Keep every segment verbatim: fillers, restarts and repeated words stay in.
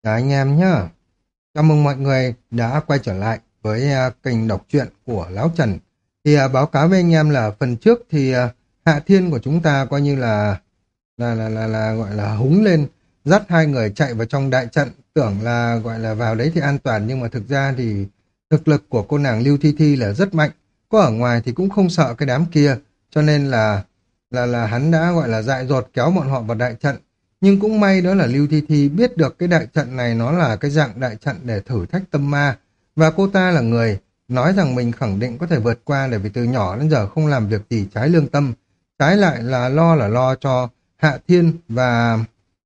Chào anh em nhá. Chào mừng mọi người đã quay trở lại với à, kênh đọc truyện của Lão Trần. Thì à, báo cáo với anh em là phần trước thì à, Hạ Thiên của chúng ta coi như là là là là, là gọi là húng lên, dắt hai người chạy vào trong đại trận, tưởng là gọi là vào đấy thì an toàn, nhưng mà thực ra thì thực lực của cô nàng Lưu Thi Thi là rất mạnh, có ở ngoài thì cũng không sợ cái đám kia, cho nên là là là hắn đã gọi là dại dột kéo bọn họ vào đại trận. Nhưng cũng may đó là Lưu Thi Thi biết được cái đại trận này nó là cái dạng đại trận để thử thách tâm ma. Và cô ta là người nói rằng mình khẳng định có thể vượt qua, để vì từ nhỏ đến giờ không làm việc gì trái lương tâm. Trái lại là lo là lo cho Hạ Thiên và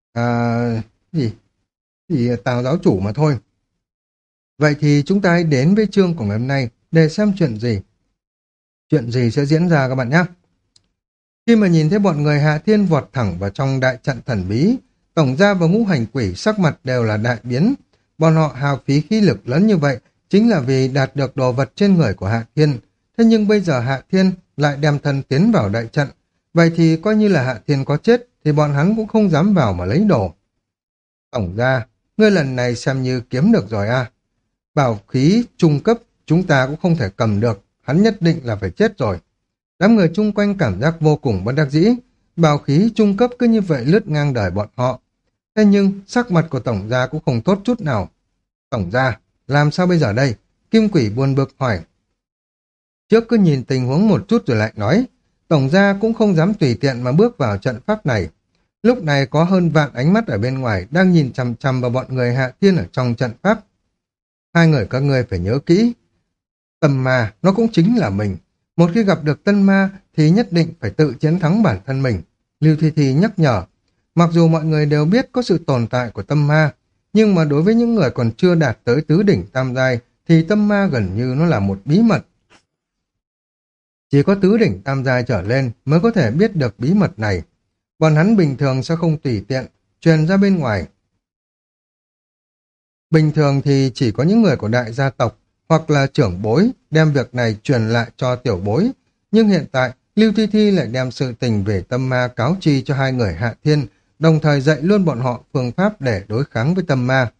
à, gì? Thì Tào giáo chủ mà thôi. Vậy thì chúng ta hãy đến với chương của ngày hôm nay để xem chuyện gì. Chuyện gì sẽ diễn ra các bạn nhé. Khi mà nhìn thấy bọn người Hạ Thiên vọt thẳng vào trong đại trận thần bí, Tổng gia và Ngũ Hành Quỷ sắc mặt đều là đại biến. Bọn họ hao phí khí lực lớn như vậy chính là vì đạt được đồ vật trên người của Hạ Thiên. Thế nhưng bây giờ Hạ Thiên lại đem thân tiến vào đại trận. Vậy thì coi như là Hạ Thiên có chết thì bọn hắn cũng không dám vào mà lấy đồ. Tổng gia, ngươi lần này xem như kiếm được rồi à. Bảo khí trung cấp chúng ta cũng không thể cầm được, hắn nhất định là phải chết rồi. Đám người chung quanh cảm giác vô cùng bất đắc dĩ, bảo khí trung cấp cứ như vậy lướt ngang đời bọn họ. Thế nhưng sắc mặt của tổng gia cũng không tốt chút nào. Tổng gia, làm sao bây giờ đây? Kim Quỷ buồn bực hỏi. Trước cứ nhìn tình huống một chút rồi lại nói, tổng gia cũng không dám tùy tiện mà bước vào trận pháp này. Lúc này có hơn vạn ánh mắt ở bên ngoài đang nhìn chằm chằm vào bọn người Hạ Thiên ở trong trận pháp. Hai người các ngươi phải nhớ kỹ, tâm ma nó cũng chính là mình. Một khi gặp được tân ma thì nhất định phải tự chiến thắng bản thân mình. Lưu Thi Thi nhắc nhở, mặc dù mọi người đều biết có sự tồn tại của tâm ma, nhưng mà đối với những người còn chưa đạt tới tứ đỉnh tam giai thì tâm ma gần như nó là một bí mật. Chỉ có tứ đỉnh tam giai trở lên mới có thể biết được bí mật này. Bọn hắn bình thường sẽ không tùy tiện truyền ra bên ngoài. Bình thường thì chỉ có những người của đại gia tộc hoặc là trưởng bối đem việc này truyền lại cho tiểu bối. Nhưng hiện tại, Lưu Thi Thi lại đem sự tình về tâm ma cáo chi cho hai người Hạ Thiên, đồng thời dạy luôn bọn họ phương pháp để đối kháng với tâm ma.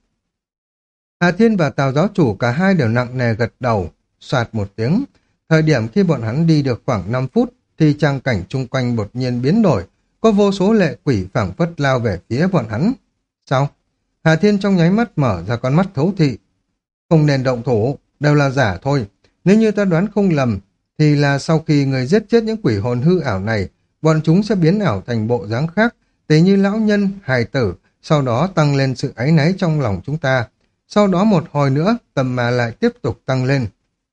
Hạ Thiên và Tào giáo chủ cả hai đều nặng nề gật đầu, soạt một tiếng. Thời điểm khi bọn hắn đi được khoảng năm phút, thì trang cảnh chung quanh đột nhiên biến đổi, có vô số lệ quỷ phảng phất lao về phía bọn hắn. Sao? Hạ Thiên trong nháy mắt mở ra con mắt thấu thị. Không nên động thủ, đều là giả thôi. Nếu như ta đoán không lầm, thì là sau khi người giết chết những quỷ hồn hư ảo này, bọn chúng sẽ biến ảo thành bộ dáng khác, tỉ như lão nhân, hài tử, sau đó tăng lên sự áy náy trong lòng chúng ta. Sau đó một hồi nữa, tầm mà lại tiếp tục tăng lên.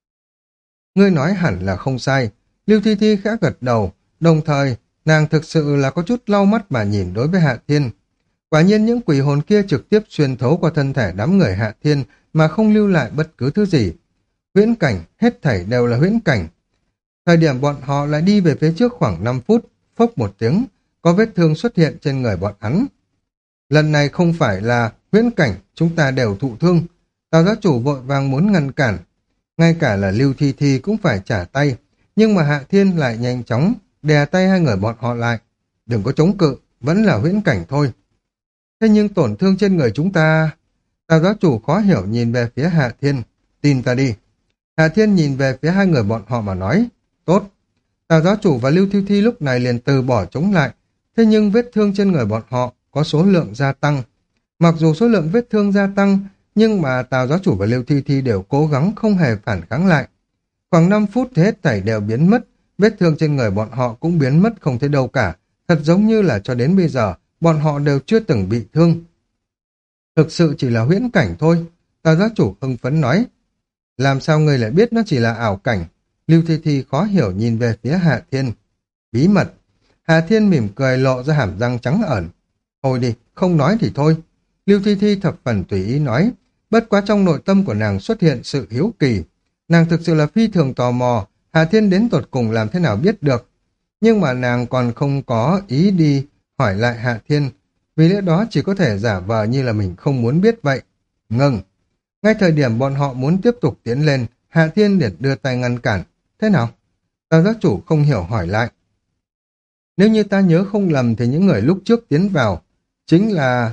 Ngươi nói hẳn là không sai. Lưu Thi Thi khẽ gật đầu, đồng thời, nàng thực sự là có chút lau mắt mà nhìn đối với Hạ Thiên. Quả nhiên những quỷ hồn kia trực tiếp xuyên thấu qua thân thể đám người Hạ Thiên mà không lưu lại bất cứ thứ gì. Huyễn cảnh, hết thảy đều là huyễn cảnh. Thời điểm bọn họ lại đi về phía trước khoảng năm phút, phốc một tiếng, có vết thương xuất hiện trên người bọn hắn. Lần này không phải là huyễn cảnh, chúng ta đều thụ thương. Tào giáo chủ vội vàng muốn ngăn cản. Ngay cả là Lưu Thi Thi cũng phải trả tay, nhưng mà Hạ Thiên lại nhanh chóng đè tay hai người bọn họ lại. Đừng có chống cự, vẫn là huyễn cảnh thôi. Thế nhưng tổn thương trên người chúng ta... Tào giáo chủ khó hiểu nhìn về phía Hạ Thiên. Tin ta đi. Hạ Thiên nhìn về phía hai người bọn họ mà nói. Tốt. Tào giáo chủ và Lưu Thi Thi lúc này liền từ bỏ chống lại. Thế nhưng vết thương trên người bọn họ có số lượng gia tăng. Mặc dù số lượng vết thương gia tăng, nhưng mà Tào giáo chủ và Lưu Thi Thi đều cố gắng không hề phản kháng lại. Khoảng năm phút thì hết thảy đều biến mất. Vết thương trên người bọn họ cũng biến mất không thấy đâu cả. Thật giống như là cho đến bây giờ, bọn họ đều chưa từng bị thương. Thực sự chỉ là huyễn cảnh thôi. Tào giáo chủ hưng phấn nói. Làm sao người lại biết nó chỉ là ảo cảnh? Lưu Thi Thi khó hiểu nhìn về phía Hạ Thiên. Bí mật. Hạ Thiên mỉm cười lộ ra hàm răng trắng ẩn. Thôi đi, không nói thì thôi. Lưu Thi Thi thập phần tùy ý nói. Bất quá trong nội tâm của nàng xuất hiện sự hiếu kỳ. Nàng thực sự là phi thường tò mò. Hạ Thiên đến tột cùng làm thế nào biết được. Nhưng mà nàng còn không có ý đi hỏi lại Hạ Thiên. Vì lẽ đó chỉ có thể giả vờ như là mình không muốn biết vậy. Ngừng. Ngay thời điểm bọn họ muốn tiếp tục tiến lên, Hạ Thiên liền đưa tay ngăn cản. Thế nào? Tào giáo chủ không hiểu hỏi lại. Nếu như ta nhớ không lầm thì những người lúc trước tiến vào chính là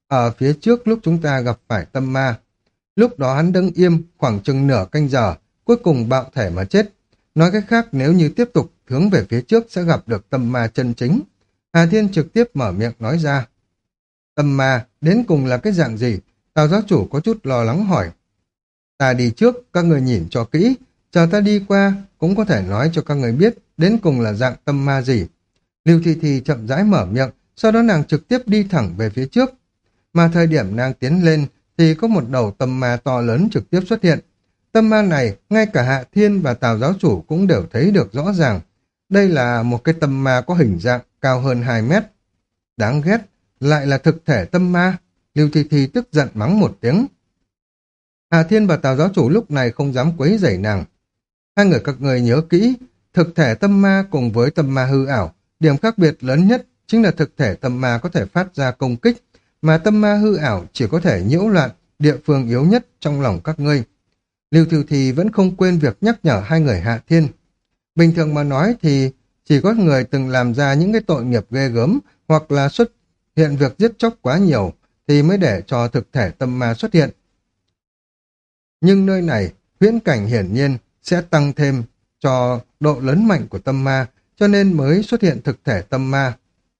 Ở phía trước lúc chúng ta gặp phải tâm ma, lúc đó hắn đứng im khoảng chừng nửa canh giờ, cuối cùng bạo thể mà chết. Nói cách khác, nếu như tiếp tục hướng về phía trước sẽ gặp được tâm ma chân chính. Hà Thiên trực tiếp mở miệng nói ra. Tâm ma, đến cùng là cái dạng gì? Tào giáo chủ có chút lo lắng hỏi. Ta đi trước, các người nhìn cho kỹ, chờ ta đi qua, cũng có thể nói cho các người biết đến cùng là dạng tâm ma gì. Lưu Thi Thi chậm rãi mở miệng, sau đó nàng trực tiếp đi thẳng về phía trước. Mà thời điểm nàng tiến lên thì có một đầu tâm ma to lớn trực tiếp xuất hiện. Tâm ma này, ngay cả Hạ Thiên và Tào giáo chủ cũng đều thấy được rõ ràng. Đây là một cái tâm ma có hình dạng cao hơn hai mét. Đáng ghét, lại là thực thể tâm ma. Lưu Thi Thi tức giận mắng một tiếng. Hạ Thiên và Tào giáo chủ lúc này không dám quấy rầy nàng. Hai người các người nhớ kỹ, thực thể tâm ma cùng với tâm ma hư ảo, điểm khác biệt lớn nhất chính là thực thể tâm ma có thể phát ra công kích, mà tâm ma hư ảo chỉ có thể nhiễu loạn địa phương yếu nhất trong lòng các ngươi. Lưu Thiêu Thì vẫn không quên việc nhắc nhở hai người Hạ Thiên. Bình thường mà nói thì chỉ có người từng làm ra những cái tội nghiệp ghê gớm hoặc là xuất hiện việc giết chóc quá nhiều thì mới để cho thực thể tâm ma xuất hiện. Nhưng nơi này, huyễn cảnh hiển nhiên sẽ tăng thêm cho độ lớn mạnh của tâm ma, cho nên mới xuất hiện thực thể tâm ma.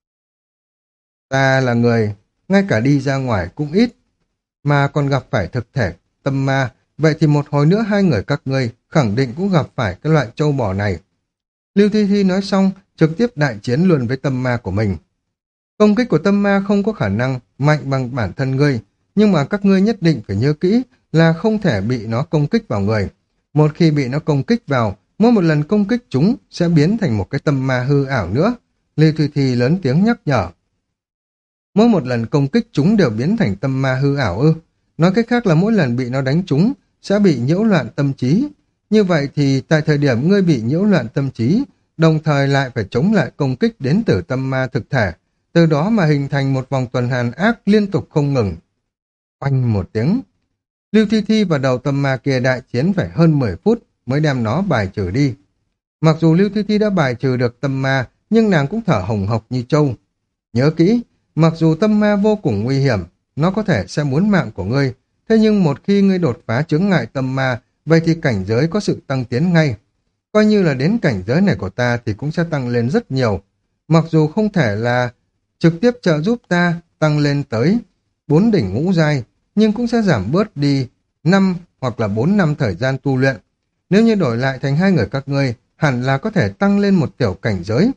Ta là người, ngay cả đi ra ngoài cũng ít, mà còn gặp phải thực thể tâm ma, vậy thì một hồi nữa hai người các ngươi khẳng định cũng gặp phải cái loại trâu bò này. Lưu Thi Thi nói xong, trực tiếp đại chiến luôn với tâm ma của mình. Công kích của tâm ma không có khả năng mạnh bằng bản thân ngươi, nhưng mà các ngươi nhất định phải nhớ kỹ là không thể bị nó công kích vào người. Một khi bị nó công kích vào, mỗi một lần công kích chúng sẽ biến thành một cái tâm ma hư ảo nữa. Lưu Thi Thi lớn tiếng nhắc nhở. Mỗi một lần công kích chúng đều biến thành tâm ma hư ảo ư? Nói cách khác là mỗi lần bị nó đánh chúng sẽ bị nhiễu loạn tâm trí. Như vậy thì tại thời điểm ngươi bị nhiễu loạn tâm trí, đồng thời lại phải chống lại công kích đến từ tâm ma thực thể, từ đó mà hình thành một vòng tuần hoàn ác liên tục không ngừng. Oanh một tiếng, Lưu Thi Thi và đầu tâm ma kia đại chiến phải hơn mười phút mới đem nó bài trừ đi. Mặc dù Lưu Thi Thi đã bài trừ được tâm ma, nhưng nàng cũng thở hồng hộc như trâu. Nhớ kỹ, mặc dù tâm ma vô cùng nguy hiểm, nó có thể sẽ muốn mạng của ngươi, thế nhưng một khi ngươi đột phá chướng ngại tâm ma, vậy thì cảnh giới có sự tăng tiến ngay. Coi như là đến cảnh giới này của ta thì cũng sẽ tăng lên rất nhiều. Mặc dù không thể là trực tiếp trợ giúp ta tăng lên tới bốn đỉnh ngũ giai, nhưng cũng sẽ giảm bớt đi năm hoặc là bốn năm thời gian tu luyện. Nếu như đổi lại thành hai người các ngươi, hẳn là có thể tăng lên một tiểu cảnh giới.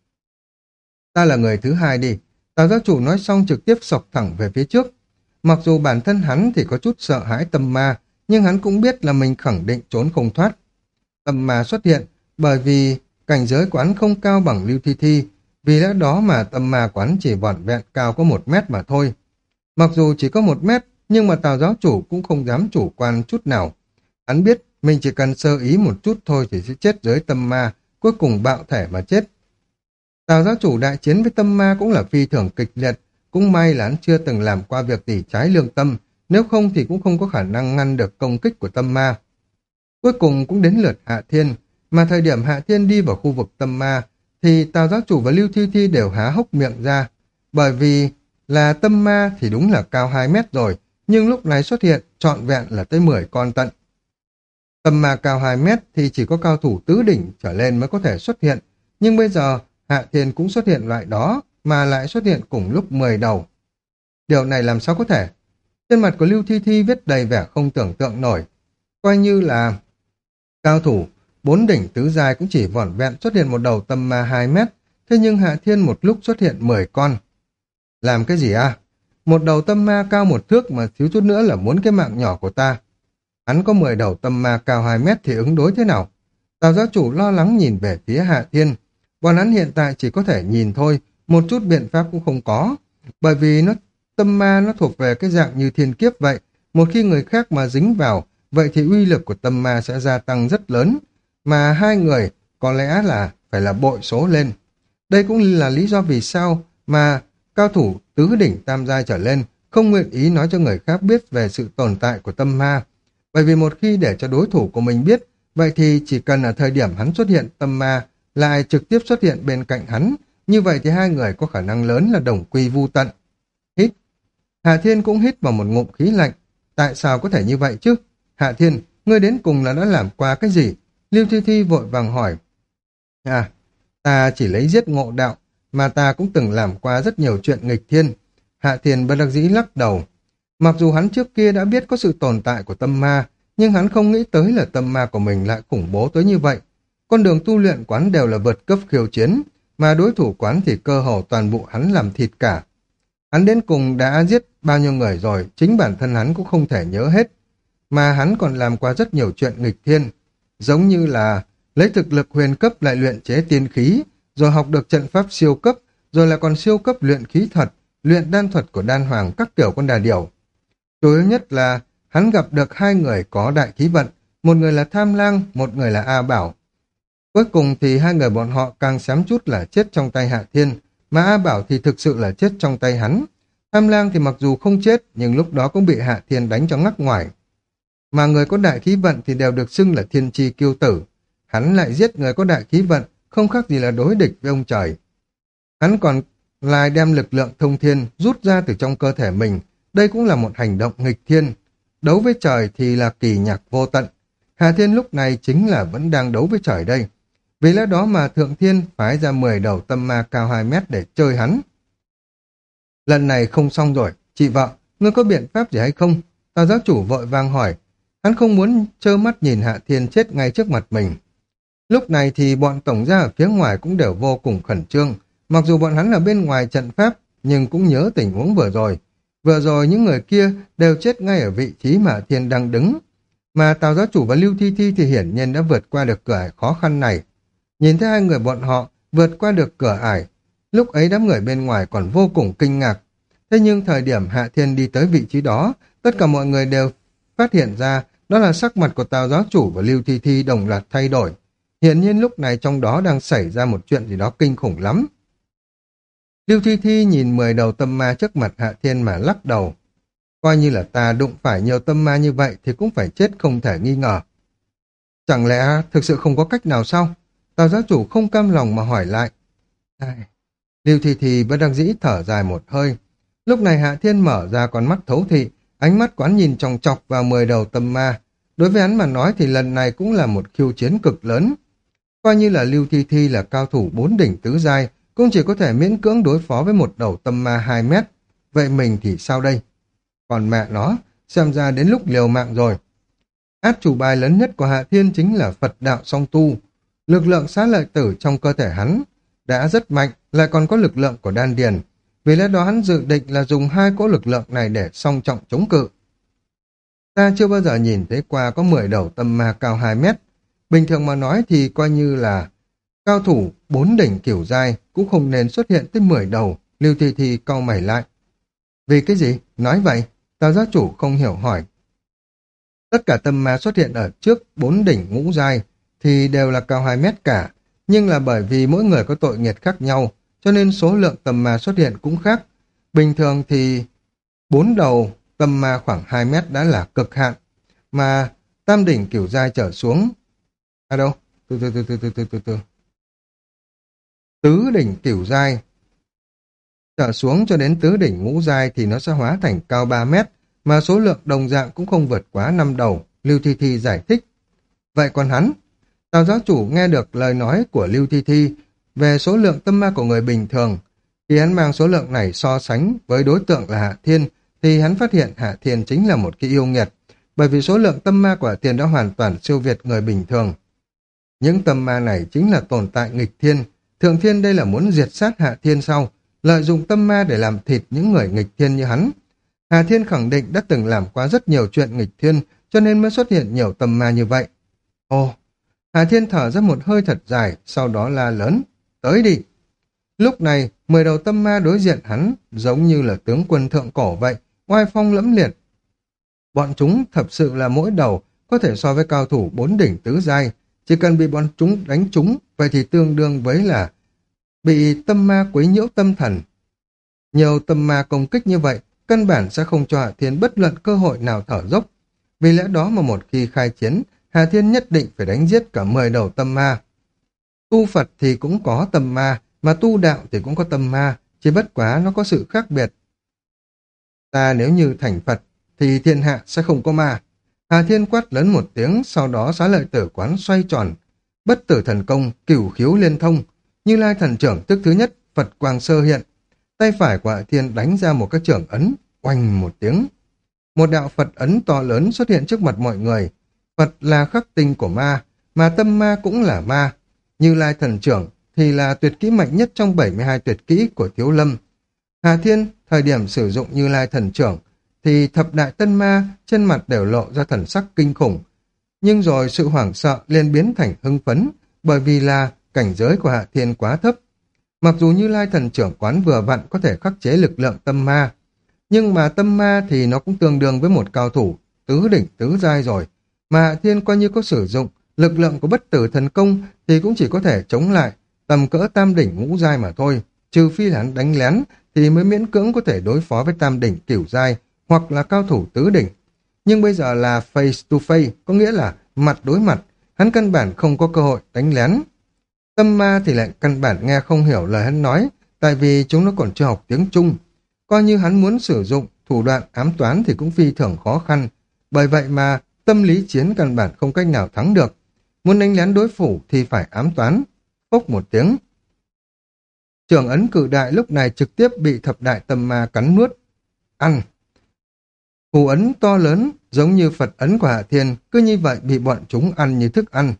Ta là người thứ hai đi. Tào giáo chủ nói xong trực tiếp sộc thẳng về phía trước. Mặc dù bản thân hắn thì có chút sợ hãi tâm ma, nhưng hắn cũng biết là mình khẳng định trốn không thoát. Tâm ma xuất hiện bởi vì cảnh giới quán không cao bằng Lưu Thi Thi, vì lẽ đó mà tâm ma quán chỉ vỏn vẹn cao có một mét mà thôi. Mặc dù chỉ có một mét, nhưng mà Tào giáo chủ cũng không dám chủ quan chút nào. Hắn biết mình chỉ cần sơ ý một chút thôi thì sẽ chết dưới tâm ma, cuối cùng bạo thể mà chết. Tào giáo chủ đại chiến với tâm ma cũng là phi thường kịch liệt, cũng may là hắn chưa từng làm qua việc gì trái lương tâm, nếu không thì cũng không có khả năng ngăn được công kích của tâm ma. Cuối cùng cũng đến lượt Hạ Thiên, mà thời điểm Hạ Thiên đi vào khu vực tâm ma, thì Tào giáo chủ và Lưu Thi Thi đều há hốc miệng ra, bởi vì là tâm ma thì đúng là cao hai mét rồi, nhưng lúc này xuất hiện trọn vẹn là tới mười con tận. Tâm ma cao hai mét thì chỉ có cao thủ tứ đỉnh trở lên mới có thể xuất hiện, nhưng bây giờ Hạ Thiên cũng xuất hiện loại đó, mà lại xuất hiện cùng lúc mười đầu. Điều này làm sao có thể? Trên mặt của Lưu Thi Thi viết đầy vẻ không tưởng tượng nổi. Coi như là cao thủ, bốn đỉnh tứ giai cũng chỉ vỏn vẹn xuất hiện một đầu tâm ma hai mét, thế nhưng Hạ Thiên một lúc xuất hiện mười con. Làm cái gì à? Một đầu tâm ma cao một thước mà thiếu chút nữa là muốn cái mạng nhỏ của ta. Hắn có mười đầu tâm ma cao hai mét thì ứng đối thế nào? Tào giáo chủ lo lắng nhìn về phía Hạ Thiên. Bọn hắn hiện tại chỉ có thể nhìn thôi, một chút biện pháp cũng không có. Bởi vì nó tâm ma nó thuộc về cái dạng như thiên kiếp vậy. Một khi người khác mà dính vào, vậy thì uy lực của tâm ma sẽ gia tăng rất lớn. Mà hai người có lẽ là phải là bội số lên. Đây cũng là lý do vì sao mà cao thủ tứ đỉnh tam giai trở lên không nguyện ý nói cho người khác biết về sự tồn tại của tâm ma. Bởi vì một khi để cho đối thủ của mình biết, vậy thì chỉ cần ở thời điểm hắn xuất hiện tâm ma lại trực tiếp xuất hiện bên cạnh hắn, như vậy thì hai người có khả năng lớn là đồng quy vu tận. Hít. Hạ Thiên cũng hít vào một ngụm khí lạnh. Tại sao có thể như vậy chứ? Hạ Thiên, ngươi đến cùng là đã làm qua cái gì? Lưu Thi Thi vội vàng hỏi. À, ta chỉ lấy giết ngộ đạo, mà ta cũng từng làm qua rất nhiều chuyện nghịch thiên. Hạ Thiên bất đắc dĩ lắc đầu. Mặc dù hắn trước kia đã biết có sự tồn tại của tâm ma, nhưng hắn không nghĩ tới là tâm ma của mình lại khủng bố tới như vậy. Con đường tu luyện quán đều là vượt cấp khiêu chiến, mà đối thủ quán thì cơ hồ toàn bộ hắn làm thịt cả. Hắn đến cùng đã giết bao nhiêu người rồi, chính bản thân hắn cũng không thể nhớ hết. Mà hắn còn làm qua rất nhiều chuyện nghịch thiên, giống như là lấy thực lực huyền cấp lại luyện chế tiên khí, rồi học được trận pháp siêu cấp, rồi là còn siêu cấp luyện khí thuật, luyện đan thuật của đan hoàng các kiểu con đà điểu. Chủ yếu nhất là hắn gặp được hai người có đại khí vận, một người là Tham Lang, một người là A Bảo. Cuối cùng thì hai người bọn họ càng xém chút là chết trong tay Hạ Thiên, mà A Bảo thì thực sự là chết trong tay hắn. Tham Lang thì mặc dù không chết, nhưng lúc đó cũng bị Hạ Thiên đánh cho ngắc ngoài. Mà người có đại khí vận thì đều được xưng là thiên chi kiêu tử. Hắn lại giết người có đại khí vận, không khác gì là đối địch với ông trời. Hắn còn lại đem lực lượng thông thiên rút ra từ trong cơ thể mình. Đây cũng là một hành động nghịch thiên. Đấu với trời thì là kỳ nhạc vô tận. Hạ Thiên lúc này chính là vẫn đang đấu với trời đây. Vì lẽ đó mà Thượng Thiên phái ra mười đầu tâm ma cao hai mét để chơi hắn. Lần này không xong rồi. Chị vợ, ngươi có biện pháp gì hay không? Tào giáo chủ vội vàng hỏi. Hắn không muốn trơ mắt nhìn Hạ Thiên chết ngay trước mặt mình. Lúc này thì bọn tổng gia ở phía ngoài cũng đều vô cùng khẩn trương. Mặc dù bọn hắn ở bên ngoài trận pháp, nhưng cũng nhớ tình huống vừa rồi. Vừa rồi những người kia đều chết ngay ở vị trí mà Hạ Thiên đang đứng. Mà Tào giáo chủ và Lưu Thi Thi thì hiển nhiên đã vượt qua được cửa ải khó khăn này. Nhìn thấy hai người bọn họ vượt qua được cửa ải, lúc ấy đám người bên ngoài còn vô cùng kinh ngạc. Thế nhưng thời điểm Hạ Thiên đi tới vị trí đó, tất cả mọi người đều phát hiện ra đó là sắc mặt của Tào giáo chủ và Lưu Thi Thi đồng loạt thay đổi. Hiển nhiên lúc này trong đó đang xảy ra một chuyện gì đó kinh khủng lắm. Lưu Thi Thi nhìn mười đầu tâm ma trước mặt Hạ Thiên mà lắc đầu. Coi như là ta đụng phải nhiều tâm ma như vậy thì cũng phải chết không thể nghi ngờ. Chẳng lẽ thực sự không có cách nào sao? Tào giáo chủ không cam lòng mà hỏi lại. Ai... Lưu Thi Thi bất đắc dĩ thở dài một hơi. Lúc này Hạ Thiên mở ra con mắt thấu thị, ánh mắt quán nhìn chòng chọc vào mười đầu tâm ma. Đối với hắn mà nói thì lần này cũng là một khiêu chiến cực lớn. Coi như là Lưu Thi Thi là cao thủ bốn đỉnh tứ giai, cũng chỉ có thể miễn cưỡng đối phó với một đầu tâm ma hai mét. Vậy mình thì sao đây? Còn mẹ nó, xem ra đến lúc liều mạng rồi. Át chủ bài lớn nhất của Hạ Thiên chính là Phật đạo song tu. Lực lượng xá lợi tử trong cơ thể hắn đã rất mạnh, lại còn có lực lượng của đan điền. Vì lẽ đó hắn dự định là dùng hai cỗ lực lượng này để song trọng chống cự. Ta chưa bao giờ nhìn thấy qua có mười đầu tâm ma cao hai mét. Bình thường mà nói thì coi như là cao thủ bốn đỉnh kiểu giai cũng không nên xuất hiện tới mười đầu. Lưu Thi Thi cau mày lại. Vì cái gì? Nói vậy? Tào giáo chủ không hiểu hỏi. Tất cả tâm ma xuất hiện ở trước bốn đỉnh ngũ giai thì đều là cao hai mét cả. Nhưng là bởi vì mỗi người có tội nghiệt khác nhau, cho nên số lượng tâm ma xuất hiện cũng khác. Bình thường thì bốn đầu tâm ma khoảng hai mét đã là cực hạn, mà tam đỉnh kiểu giai trở xuống. À đâu? Từ từ từ từ từ từ từ từ. Tứ đỉnh kiểu giai trở xuống cho đến tứ đỉnh ngũ giai thì nó sẽ hóa thành cao ba mét, mà số lượng đồng dạng cũng không vượt quá năm đầu. Lưu Thi Thi giải thích. Vậy còn hắn? Tào giáo chủ nghe được lời nói của Lưu Thi Thi về số lượng tâm ma của người bình thường. Khi hắn mang số lượng này so sánh với đối tượng là Hạ Thiên, thì hắn phát hiện Hạ Thiên chính là một cái yêu nghiệt, bởi vì số lượng tâm ma của Hạ Thiên đã hoàn toàn siêu việt người bình thường. Những tâm ma này chính là tồn tại nghịch thiên. Thượng Thiên đây là muốn diệt sát Hạ Thiên sau, lợi dụng tâm ma để làm thịt những người nghịch thiên như hắn. Hạ Thiên khẳng định đã từng làm qua rất nhiều chuyện nghịch thiên, cho nên mới xuất hiện nhiều tâm ma như vậy. Ồ, Hạ Thiên thở ra một hơi thật dài, sau đó la lớn, tới đi. Lúc này, mười đầu tâm ma đối diện hắn, giống như là tướng quân thượng cổ vậy, oai phong lẫm liệt. Bọn chúng thật sự là mỗi đầu có thể so với cao thủ bốn đỉnh tứ giai, chỉ cần bị bọn chúng đánh trúng, vậy thì tương đương với là bị tâm ma quấy nhiễu tâm thần. Nhiều tâm ma công kích như vậy, căn bản sẽ không cho Hạ Thiên bất luận cơ hội nào thở dốc. Vì lẽ đó mà một khi khai chiến, Hạ Thiên nhất định phải đánh giết cả mười đầu tâm ma. Tu Phật thì cũng có tâm ma, mà tu đạo thì cũng có tâm ma, chỉ bất quá nó có sự khác biệt. Ta nếu như thành Phật, thì thiên hạ sẽ không có ma. Hà Thiên quát lớn một tiếng, sau đó Xá Lợi Tử quán xoay tròn. Bất tử thần công, cửu khiếu liên thông. Như Lai thần trưởng tức thứ nhất, Phật quang sơ hiện. Tay phải của Hà Thiên đánh ra một cái trưởng ấn, oanh một tiếng. Một đạo Phật ấn to lớn xuất hiện trước mặt mọi người. Phật là khắc tinh của ma, mà tâm ma cũng là ma. Như Lai thần trưởng thì là tuyệt kỹ mạnh nhất trong bảy mươi hai tuyệt kỹ của Thiếu Lâm. Hà Thiên, thời điểm sử dụng Như Lai thần trưởng, thì thập đại tân ma trên mặt đều lộ ra thần sắc kinh khủng. Nhưng rồi sự hoảng sợ liền biến thành hưng phấn, bởi vì là cảnh giới của Hạ Thiên quá thấp. Mặc dù Như Lai thần trưởng quán vừa vặn có thể khắc chế lực lượng tâm ma, nhưng mà tâm ma thì nó cũng tương đương với một cao thủ, tứ đỉnh tứ giai rồi. Mà Hạ Thiên coi như có sử dụng lực lượng của bất tử thần công thì cũng chỉ có thể chống lại tầm cỡ tam đỉnh ngũ giai mà thôi. Trừ phi là hắn đánh lén thì mới miễn cưỡng có thể đối phó với tam đỉnh cửu giai hoặc là cao thủ tứ đỉnh. Nhưng bây giờ là face to face, có nghĩa là mặt đối mặt, hắn căn bản không có cơ hội đánh lén. Tâm ma thì lại căn bản nghe không hiểu lời hắn nói, tại vì chúng nó còn chưa học tiếng Trung. Coi như hắn muốn sử dụng thủ đoạn ám toán thì cũng phi thường khó khăn, bởi vậy mà tâm lý chiến căn bản không cách nào thắng được. Muốn đánh lén đối phủ thì phải ám toán. Phốc một tiếng. Trường ấn cự đại lúc này trực tiếp bị thập đại tâm ma cắn nuốt. Ăn. Phù ấn to lớn, giống như Phật ấn của Hạ Thiên, cứ như vậy bị bọn chúng ăn như thức ăn.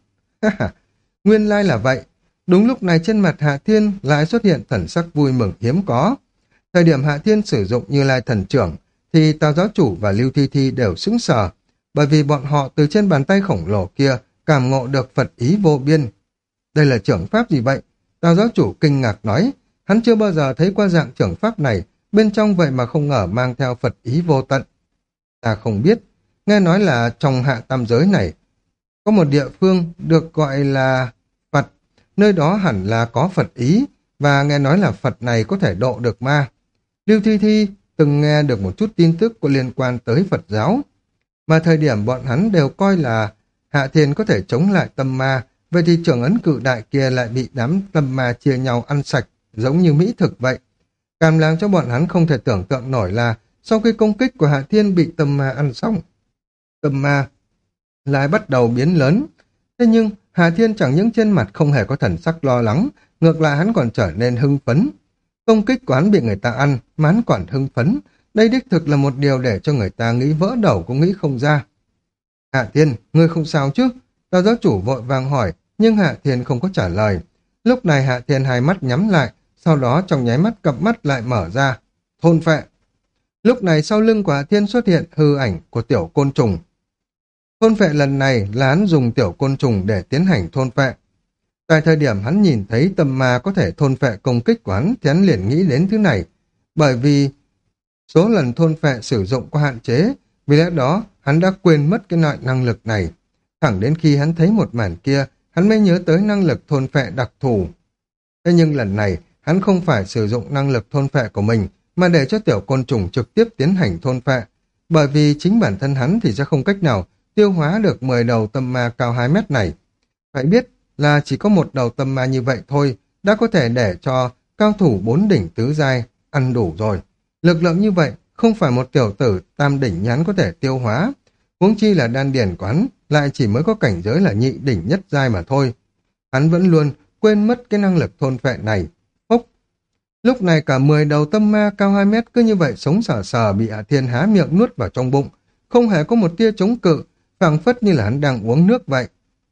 Nguyên lai là vậy. Đúng lúc này trên mặt Hạ Thiên lại xuất hiện thần sắc vui mừng hiếm có. Thời điểm Hạ Thiên sử dụng Như Lai thần trưởng, thì Tào giáo chủ và Lưu Thi Thi đều sững sờ, bởi vì bọn họ từ trên bàn tay khổng lồ kia cảm ngộ được Phật ý vô biên. Đây là trưởng pháp gì vậy? Tào giáo chủ kinh ngạc nói, hắn chưa bao giờ thấy qua dạng trưởng pháp này, bên trong vậy mà không ngờ mang theo Phật ý vô tận. Ta không biết, nghe nói là trong hạ tam giới này, có một địa phương được gọi là Phật, nơi đó hẳn là có Phật ý, và nghe nói là Phật này có thể độ được ma. Lưu Thi Thi từng nghe được một chút tin tức có liên quan tới Phật giáo, mà thời điểm bọn hắn đều coi là Hạ Thiên có thể chống lại tâm ma, vậy thì trưởng ấn cự đại kia lại bị đám tâm ma chia nhau ăn sạch, giống như mỹ thực vậy. Càng làm cho bọn hắn không thể tưởng tượng nổi là sau khi công kích của Hạ Thiên bị tâm ma ăn xong, tâm ma lại bắt đầu biến lớn. Thế nhưng Hạ Thiên chẳng những trên mặt không hề có thần sắc lo lắng, ngược lại hắn còn trở nên hưng phấn. Công kích của hắn bị người ta ăn, mà hắn còn hưng phấn. Đây đích thực là một điều để cho người ta nghĩ vỡ đầu cũng nghĩ không ra. Hạ Thiên, ngươi không sao chứ? Tào giáo chủ vội vàng hỏi, nhưng Hạ Thiên không có trả lời. Lúc này Hạ Thiên hai mắt nhắm lại, sau đó trong nháy mắt cặp mắt lại mở ra. Thôn phệ. Lúc này sau lưng của Hạ Thiên xuất hiện hư ảnh của tiểu côn trùng. Thôn phệ lần này là hắn dùng tiểu côn trùng để tiến hành thôn phệ. Tại thời điểm hắn nhìn thấy tâm ma có thể thôn phệ công kích của hắn thì hắn liền nghĩ đến thứ này. Bởi vì số lần thôn phệ sử dụng có hạn chế, vì lẽ đó hắn đã quên mất cái loại năng lực này. Thẳng đến khi hắn thấy một màn kia, hắn mới nhớ tới năng lực thôn phệ đặc thù. Thế nhưng lần này, hắn không phải sử dụng năng lực thôn phệ của mình, mà để cho tiểu côn trùng trực tiếp tiến hành thôn phệ. Bởi vì chính bản thân hắn thì sẽ không cách nào tiêu hóa được mười đầu tâm ma cao hai mét này. Phải biết là chỉ có một đầu tâm ma như vậy thôi, đã có thể để cho cao thủ bốn đỉnh tứ giai ăn đủ rồi. Lực lượng như vậy, không phải một tiểu tử tam đỉnh nhắn có thể tiêu hóa. Huống chi là đan điền của hắn lại chỉ mới có cảnh giới là nhị đỉnh nhất giai mà thôi. Hắn vẫn luôn quên mất cái năng lực thôn phệ này. Phốc! Lúc này cả mười đầu tâm ma cao hai mét cứ như vậy sống sờ sờ bị Hạ Thiên há miệng nuốt vào trong bụng. Không hề có một tia chống cự, phảng phất như là hắn đang uống nước vậy.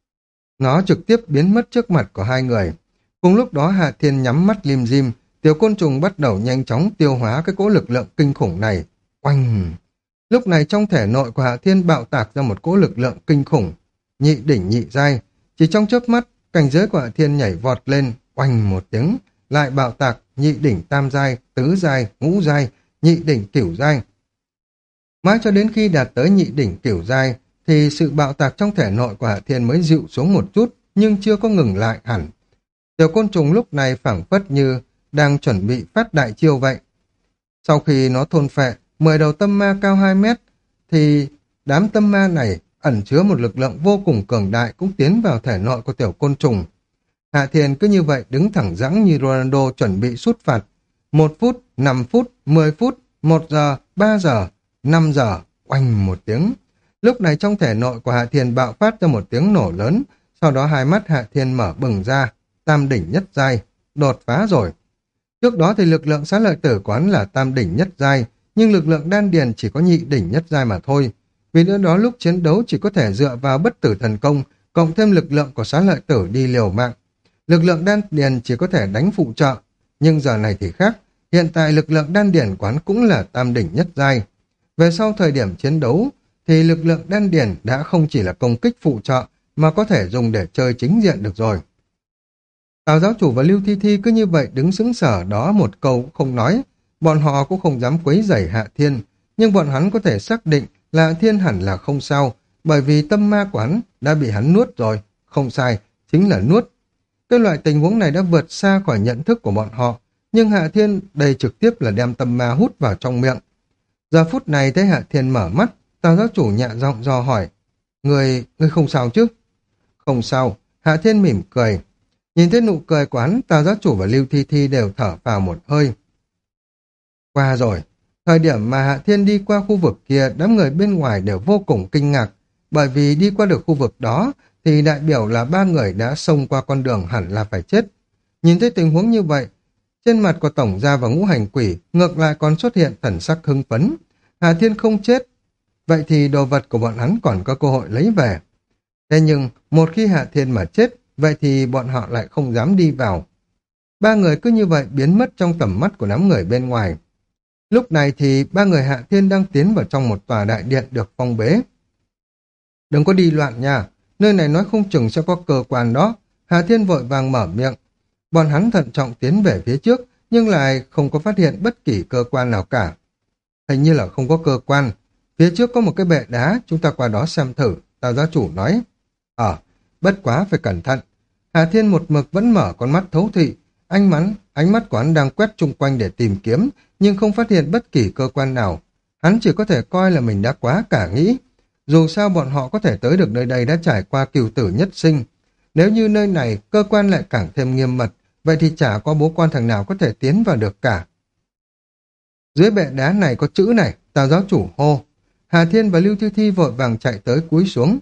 Nó trực tiếp biến mất trước mặt của hai người. Cùng lúc đó Hạ Thiên nhắm mắt lim dim, tiểu côn trùng bắt đầu nhanh chóng tiêu hóa cái cỗ lực lượng kinh khủng này. Oanh! Lúc này trong thể nội của Hạ Thiên bạo tạc ra một cỗ lực lượng kinh khủng. Nhị đỉnh nhị giai. Chỉ trong chớp mắt, cảnh giới của Hạ Thiên nhảy vọt lên, oanh một tiếng, lại bạo tạc nhị đỉnh tam giai, tứ giai, ngũ giai, nhị đỉnh cửu giai. Mãi cho đến khi đạt tới nhị đỉnh cửu giai, thì sự bạo tạc trong thể nội của Hạ Thiên mới dịu xuống một chút, nhưng chưa có ngừng lại hẳn. Tiểu côn trùng lúc này phảng phất như đang chuẩn bị phát đại chiêu vậy. Sau khi nó thôn phệ mười đầu tâm ma cao hai mét, thì đám tâm ma này ẩn chứa một lực lượng vô cùng cường đại cũng tiến vào thể nội của tiểu côn trùng. Hạ Thiên cứ như vậy đứng thẳng dãng như Ronaldo chuẩn bị sút phạt. Một phút, năm phút, mười phút, một giờ, ba giờ, năm giờ, oanh một tiếng. Lúc này trong thể nội của Hạ Thiên bạo phát ra một tiếng nổ lớn, sau đó hai mắt Hạ Thiên mở bừng ra, tam đỉnh nhất giai, đột phá rồi. Trước đó thì lực lượng xá lợi tử quán là tam đỉnh nhất giai, nhưng lực lượng đan điền chỉ có nhị đỉnh nhất giai mà thôi. Vì nữa đó lúc chiến đấu chỉ có thể dựa vào bất tử thần công, cộng thêm lực lượng của xá lợi tử đi liều mạng. Lực lượng đan điền chỉ có thể đánh phụ trợ, nhưng giờ này thì khác, hiện tại lực lượng đan điền quán cũng là tam đỉnh nhất giai. Về sau thời điểm chiến đấu, thì lực lượng đan điền đã không chỉ là công kích phụ trợ, mà có thể dùng để chơi chính diện được rồi. Tào giáo chủ và Lưu Thi Thi cứ như vậy đứng sững sờ đó một câu cũng không nói, bọn họ cũng không dám quấy rầy Hạ Thiên, nhưng bọn hắn có thể xác định là Hạ Thiên hẳn là không sao, bởi vì tâm ma của hắn đã bị hắn nuốt rồi, không sai, chính là nuốt. Cái loại tình huống này đã vượt xa khỏi nhận thức của bọn họ, nhưng Hạ Thiên đây trực tiếp là đem tâm ma hút vào trong miệng. Giờ phút này thấy Hạ Thiên mở mắt, Tào giáo chủ nhẹ giọng dò hỏi, Người, người không sao chứ? Không sao, Hạ Thiên mỉm cười. Nhìn thấy nụ cười của hắn, Tào giáo chủ và Lưu Thi Thi đều thở vào một hơi. Qua rồi, thời điểm mà Hạ Thiên đi qua khu vực kia, đám người bên ngoài đều vô cùng kinh ngạc, bởi vì đi qua được khu vực đó, thì đại biểu là ba người đã xông qua con đường hẳn là phải chết. Nhìn thấy tình huống như vậy, trên mặt của tổng gia và ngũ hành quỷ ngược lại còn xuất hiện thần sắc hưng phấn. Hạ Thiên không chết, vậy thì đồ vật của bọn hắn còn có cơ hội lấy về. Thế nhưng, một khi Hạ Thiên mà chết, vậy thì bọn họ lại không dám đi vào. Ba người cứ như vậy biến mất trong tầm mắt của đám người bên ngoài. Lúc này thì ba người Hạ Thiên đang tiến vào trong một tòa đại điện được phong bế. Đừng có đi loạn nha, nơi này nói không chừng sẽ có cơ quan đó. Hạ Thiên vội vàng mở miệng. Bọn hắn thận trọng tiến về phía trước, nhưng lại không có phát hiện bất kỳ cơ quan nào cả. Hình như là không có cơ quan. Phía trước có một cái bệ đá, chúng ta qua đó xem thử, Tào gia chủ nói. Ờ, bất quá phải cẩn thận. Hà Thiên một mực vẫn mở con mắt thấu thị, anh mắn, ánh mắt của hắn đang quét chung quanh để tìm kiếm, nhưng không phát hiện bất kỳ cơ quan nào. Hắn chỉ có thể coi là mình đã quá cả nghĩ. Dù sao bọn họ có thể tới được nơi đây đã trải qua cửu tử nhất sinh. Nếu như nơi này cơ quan lại càng thêm nghiêm mật, vậy thì chả có bố quan thằng nào có thể tiến vào được cả. Dưới bệ đá này có chữ này, Tào giáo chủ hô. Hà Thiên và Lưu Thi Thi vội vàng chạy tới cúi xuống.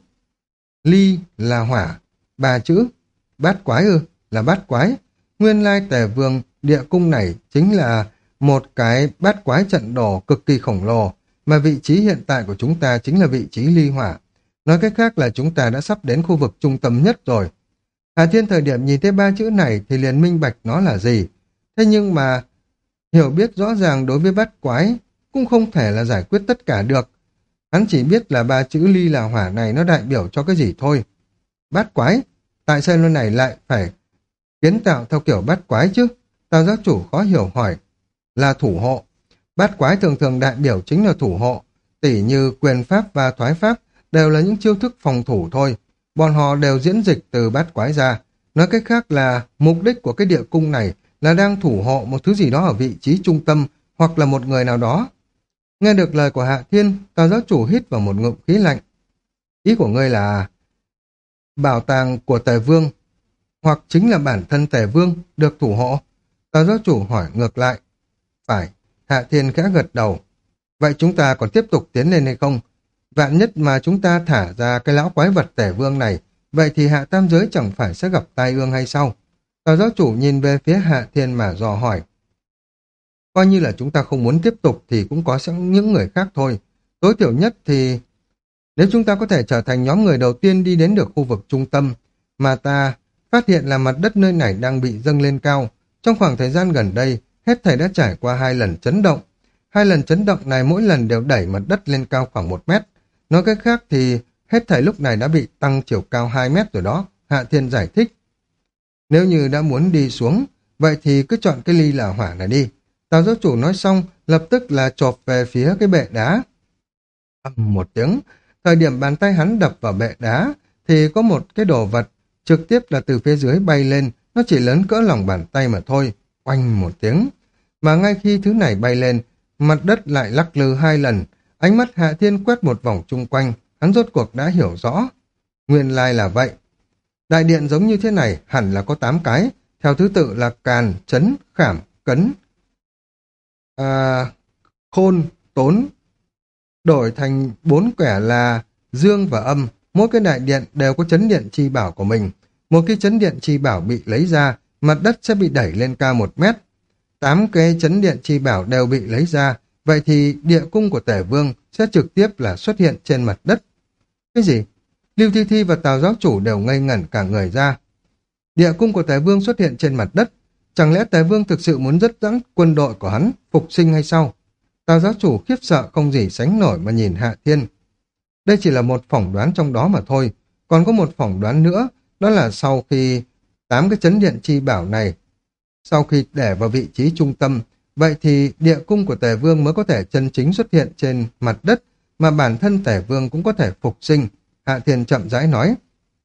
Ly là hỏa, ba chữ. Bát quái ư, là bát quái. Nguyên lai Tề Vương địa cung này chính là một cái bát quái trận đồ cực kỳ khổng lồ, mà vị trí hiện tại của chúng ta chính là vị trí ly hỏa. Nói cách khác là chúng ta đã sắp đến khu vực trung tâm nhất rồi. Hà Thiên thời điểm nhìn thấy ba chữ này thì liền minh bạch nó là gì. Thế nhưng mà hiểu biết rõ ràng đối với bát quái cũng không thể là giải quyết tất cả được. Hắn chỉ biết là ba chữ ly là hỏa này nó đại biểu cho cái gì thôi. Bát quái? Tại sao nơi này lại phải kiến tạo theo kiểu bát quái chứ? Tào giáo chủ khó hiểu hỏi. Là thủ hộ. Bát quái thường thường đại biểu chính là thủ hộ. Tỉ như quyền pháp và thoái pháp đều là những chiêu thức phòng thủ thôi. Bọn họ đều diễn dịch từ bát quái ra. Nói cách khác là mục đích của cái địa cung này là đang thủ hộ một thứ gì đó ở vị trí trung tâm hoặc là một người nào đó. Nghe được lời của Hạ Thiên, Tào giáo chủ hít vào một ngụm khí lạnh. Ý của ngươi là bảo tàng của Tề Vương hoặc chính là bản thân Tề Vương được thủ hộ? Tào giáo chủ hỏi ngược lại. Phải, Hạ Thiên khẽ gật đầu. Vậy chúng ta còn tiếp tục tiến lên hay không? Vạn nhất mà chúng ta thả ra cái lão quái vật Tề Vương này, vậy thì Hạ Tam Giới chẳng phải sẽ gặp tai ương hay sao? Tào giáo chủ nhìn về phía Hạ Thiên mà dò hỏi. Coi như là chúng ta không muốn tiếp tục thì cũng có những người khác thôi. Tối thiểu nhất thì nếu chúng ta có thể trở thành nhóm người đầu tiên đi đến được khu vực trung tâm, mà ta phát hiện là mặt đất nơi này đang bị dâng lên cao. Trong khoảng thời gian gần đây, hết thảy đã trải qua hai lần chấn động. Hai lần chấn động này mỗi lần đều đẩy mặt đất lên cao khoảng một mét. Nói cách khác thì hết thảy lúc này đã bị tăng chiều cao hai mét rồi đó. Hạ Thiên giải thích. Nếu như đã muốn đi xuống, vậy thì cứ chọn cái ly là hỏa này đi. Tào giáo chủ nói xong, lập tức là chộp về phía cái bệ đá. Ầm một tiếng, thời điểm bàn tay hắn đập vào bệ đá, thì có một cái đồ vật trực tiếp là từ phía dưới bay lên, nó chỉ lớn cỡ lòng bàn tay mà thôi, oanh một tiếng. Mà ngay khi thứ này bay lên, mặt đất lại lắc lư hai lần, ánh mắt Hạ Thiên quét một vòng chung quanh, hắn rốt cuộc đã hiểu rõ. Nguyên lai là vậy. Đại điện giống như thế này hẳn là có tám cái, theo thứ tự là càn, chấn, khảm, cấn. À, khôn, tốn, đổi thành bốn quẻ là dương và âm. Mỗi cái đại điện đều có chấn điện chi bảo của mình. Một khi chấn điện chi bảo bị lấy ra, mặt đất sẽ bị đẩy lên cao một mét. Tám cái chấn điện chi bảo đều bị lấy ra, vậy thì địa cung của Tề Vương sẽ trực tiếp là xuất hiện trên mặt đất. Cái gì? Lưu Thi Thi và Tào giáo chủ đều ngây ngẩn cả người ra. Địa cung của Tề Vương xuất hiện trên mặt đất. Chẳng lẽ Tề Vương thực sự muốn dứt dẫn quân đội của hắn phục sinh hay sao? Tào giáo chủ khiếp sợ không gì sánh nổi mà nhìn Hạ Thiên. Đây chỉ là một phỏng đoán trong đó mà thôi. Còn có một phỏng đoán nữa, đó là sau khi tám cái chấn điện chi bảo này, sau khi để vào vị trí trung tâm, vậy thì địa cung của Tề Vương mới có thể chân chính xuất hiện trên mặt đất, mà bản thân Tề Vương cũng có thể phục sinh. Hạ Thiên chậm rãi nói.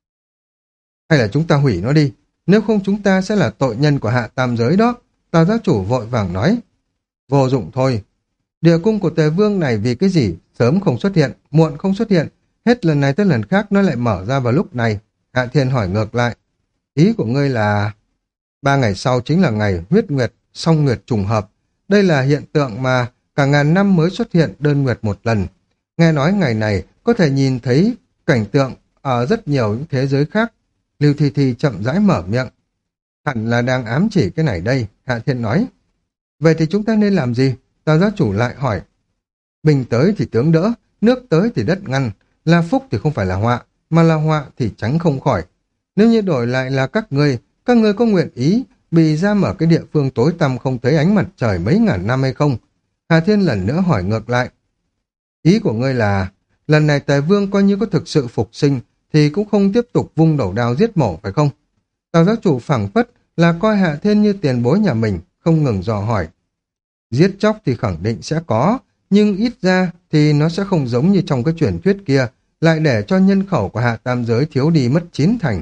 Hay là chúng ta hủy nó đi, nếu không chúng ta sẽ là tội nhân của Hạ Tam Giới đó. Tào giáo chủ vội vàng nói. Vô dụng thôi. Địa cung của Tề Vương này vì cái gì sớm không xuất hiện, muộn không xuất hiện, hết lần này tới lần khác nó lại mở ra vào lúc này. Hạ Thiên hỏi ngược lại. Ý của ngươi là ba ngày sau chính là ngày huyết nguyệt song nguyệt trùng hợp. Đây là hiện tượng mà cả ngàn năm mới xuất hiện đơn nguyệt một lần. Nghe nói ngày này có thể nhìn thấy cảnh tượng ở rất nhiều những thế giới khác. Lưu Thi Thi chậm rãi mở miệng. Hẳn là đang ám chỉ cái này đây, Hạ Thiên nói. Vậy thì chúng ta nên làm gì? Tào giáo chủ lại hỏi. Bình tới thì tướng đỡ, nước tới thì đất ngăn, là phúc thì không phải là họa, mà là họa thì tránh không khỏi. Nếu như đổi lại là các ngươi, các ngươi có nguyện ý bị giam ở cái địa phương tối tăm không thấy ánh mặt trời mấy ngàn năm hay không? Hà Thiên lần nữa hỏi ngược lại. Ý của ngươi là, lần này Tề Vương coi như có thực sự phục sinh, thì cũng không tiếp tục vung đầu đao giết mổ phải không? Tào giáo chủ phảng phất là coi Hạ Thiên như tiền bối nhà mình, không ngừng dò hỏi. Giết chóc thì khẳng định sẽ có, nhưng ít ra thì nó sẽ không giống như trong cái truyền thuyết kia, lại để cho nhân khẩu của Hạ Tam Giới thiếu đi mất chín thành.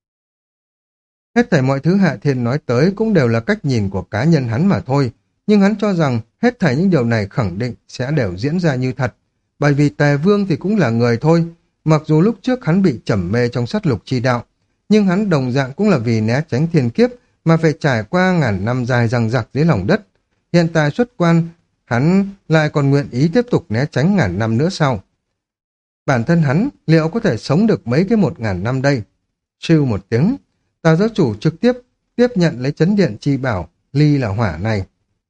Hết thảy mọi thứ Hạ Thiên nói tới cũng đều là cách nhìn của cá nhân hắn mà thôi, nhưng hắn cho rằng hết thảy những điều này khẳng định sẽ đều diễn ra như thật, bởi vì Tề Vương thì cũng là người thôi, mặc dù lúc trước hắn bị trầm mê trong sát lục chi đạo, nhưng hắn đồng dạng cũng là vì né tránh thiên kiếp mà phải trải qua ngàn năm dài dằng dặc dưới lòng đất. Hiện tại xuất quan, hắn lại còn nguyện ý tiếp tục né tránh ngàn năm nữa sau. Bản thân hắn liệu có thể sống được mấy cái một ngàn năm đây? Siêu một tiếng, Tào giáo chủ trực tiếp tiếp nhận lấy chấn điện chi bảo ly là hỏa này.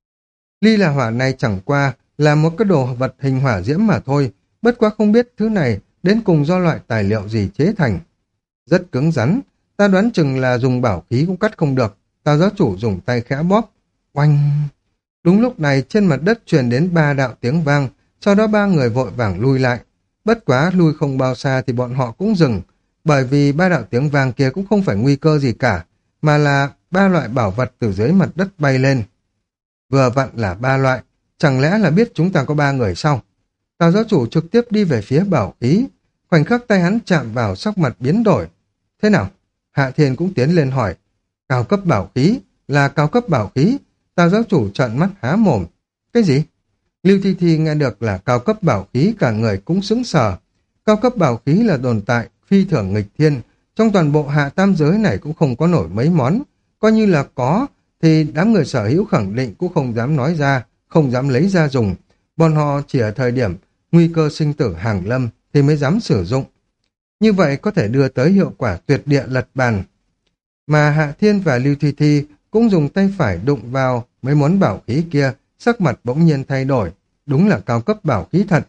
Ly là hỏa này chẳng qua là một cái đồ vật hình hỏa diễm mà thôi, bất quá không biết thứ này đến cùng do loại tài liệu gì chế thành. Rất cứng rắn, ta đoán chừng là dùng bảo khí cũng cắt không được. Tào giáo chủ dùng tay khẽ bóp. Oanh! Đúng lúc này trên mặt đất truyền đến ba đạo tiếng vang, sau đó ba người vội vàng lui lại. Bất quá lui không bao xa thì bọn họ cũng dừng, bởi vì ba đạo tiếng vang kia cũng không phải nguy cơ gì cả, mà là ba loại bảo vật từ dưới mặt đất bay lên. Vừa vặn là ba loại, chẳng lẽ là biết chúng ta có ba người sao? Tào giáo chủ trực tiếp đi về phía bảo khí, khoảnh khắc tay hắn chạm vào sắc mặt biến đổi. Thế nào? Hạ Thiên cũng tiến lên hỏi. Cao cấp bảo khí, là cao cấp bảo khí. Tào giáo chủ trợn mắt há mồm. Cái gì? Lưu Thi Thi nghe được là cao cấp bảo khí, cả người cũng sững sờ. Cao cấp bảo khí là tồn tại phi thường nghịch thiên, trong toàn bộ Hạ Tam Giới này cũng không có nổi mấy món. Coi như là có, thì đám người sở hữu khẳng định cũng không dám nói ra, không dám lấy ra dùng. Bọn họ chỉ ở thời điểm nguy cơ sinh tử hàng lâm thì mới dám sử dụng. Như vậy có thể đưa tới hiệu quả tuyệt địa lật bàn. Mà Hạ Thiên và Lưu Thi Thi cũng dùng tay phải đụng vào mấy món bảo khí kia, sắc mặt bỗng nhiên thay đổi. Đúng là cao cấp bảo khí thật.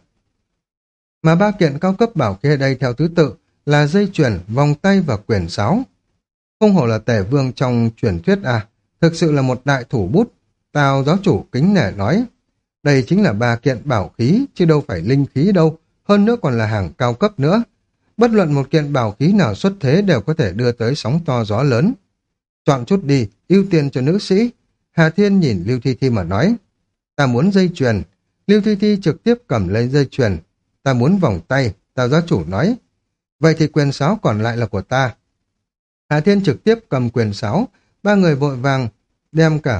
Mà ba kiện cao cấp bảo khí ở đây theo thứ tự là dây chuyền, vòng tay và quyền sáo. Không hổ là Tề Vương trong truyền thuyết à, thực sự là một đại thủ bút. Tào giáo chủ kính nể nói, đây chính là ba kiện bảo khí, chứ đâu phải linh khí đâu, hơn nữa còn là hàng cao cấp nữa. Bất luận một kiện bảo khí nào xuất thế đều có thể đưa tới sóng to gió lớn. Chọn chút đi, ưu tiên cho nữ sĩ. Hà Thiên nhìn Lưu Thi Thi mà nói, ta muốn dây chuyền. Lưu Thi Thi trực tiếp cầm lấy dây chuyền. Ta muốn vòng tay, Tào giáo chủ nói. Vậy thì quyền sáo còn lại là của ta. Hà Thiên trực tiếp cầm quyền sáo, ba người vội vàng đem cả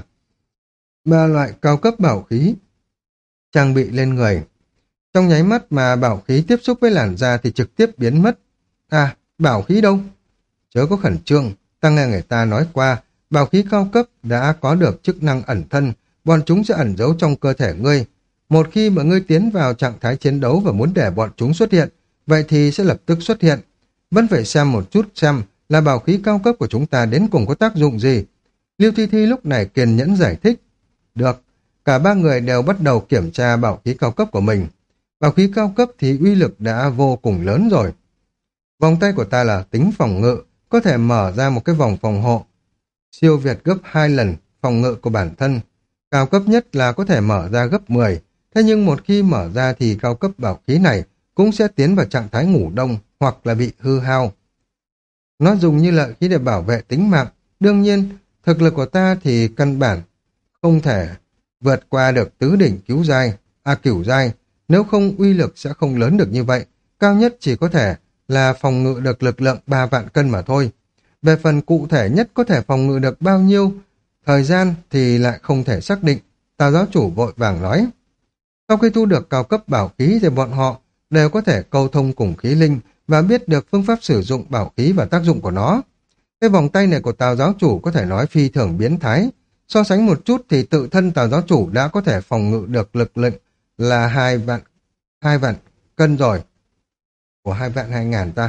ba loại cao cấp bảo khí trang bị lên người. Trong nháy mắt mà bảo khí tiếp xúc với làn da thì trực tiếp biến mất. À, bảo khí đâu? Chớ có khẩn trương, ta nghe người ta nói qua, bảo khí cao cấp đã có được chức năng ẩn thân, bọn chúng sẽ ẩn giấu trong cơ thể ngươi. Một khi mà ngươi tiến vào trạng thái chiến đấu và muốn để bọn chúng xuất hiện, vậy thì sẽ lập tức xuất hiện. Vẫn phải xem một chút xem là bảo khí cao cấp của chúng ta đến cùng có tác dụng gì. Lưu Thi Thi lúc này kiên nhẫn giải thích. Được, cả ba người đều bắt đầu kiểm tra bảo khí cao cấp của mình. Bảo khí cao cấp thì uy lực đã vô cùng lớn rồi. Vòng tay của ta là tính phòng ngự, có thể mở ra một cái vòng phòng hộ. Siêu việt gấp hai lần phòng ngự của bản thân. Cao cấp nhất là có thể mở ra gấp mười. Thế nhưng một khi mở ra thì cao cấp bảo khí này cũng sẽ tiến vào trạng thái ngủ đông hoặc là bị hư hao. Nó dùng như lợi khí để bảo vệ tính mạng. Đương nhiên, thực lực của ta thì căn bản không thể vượt qua được tứ đỉnh cứu giai, à cửu giai. Nếu không uy lực sẽ không lớn được như vậy. Cao nhất chỉ có thể là phòng ngự được lực lượng ba vạn cân mà thôi. Về phần cụ thể nhất có thể phòng ngự được bao nhiêu thời gian thì lại không thể xác định. Tào giáo chủ vội vàng nói. Sau khi thu được cao cấp bảo khí thì bọn họ đều có thể câu thông cùng khí linh và biết được phương pháp sử dụng bảo khí và tác dụng của nó. Cái vòng tay này của Tào giáo chủ có thể nói phi thường biến thái. So sánh một chút thì tự thân Tào giáo chủ đã có thể phòng ngự được lực lượng là hai vạn, hai vạn cân rồi. Của hai vạn hai ngàn ta.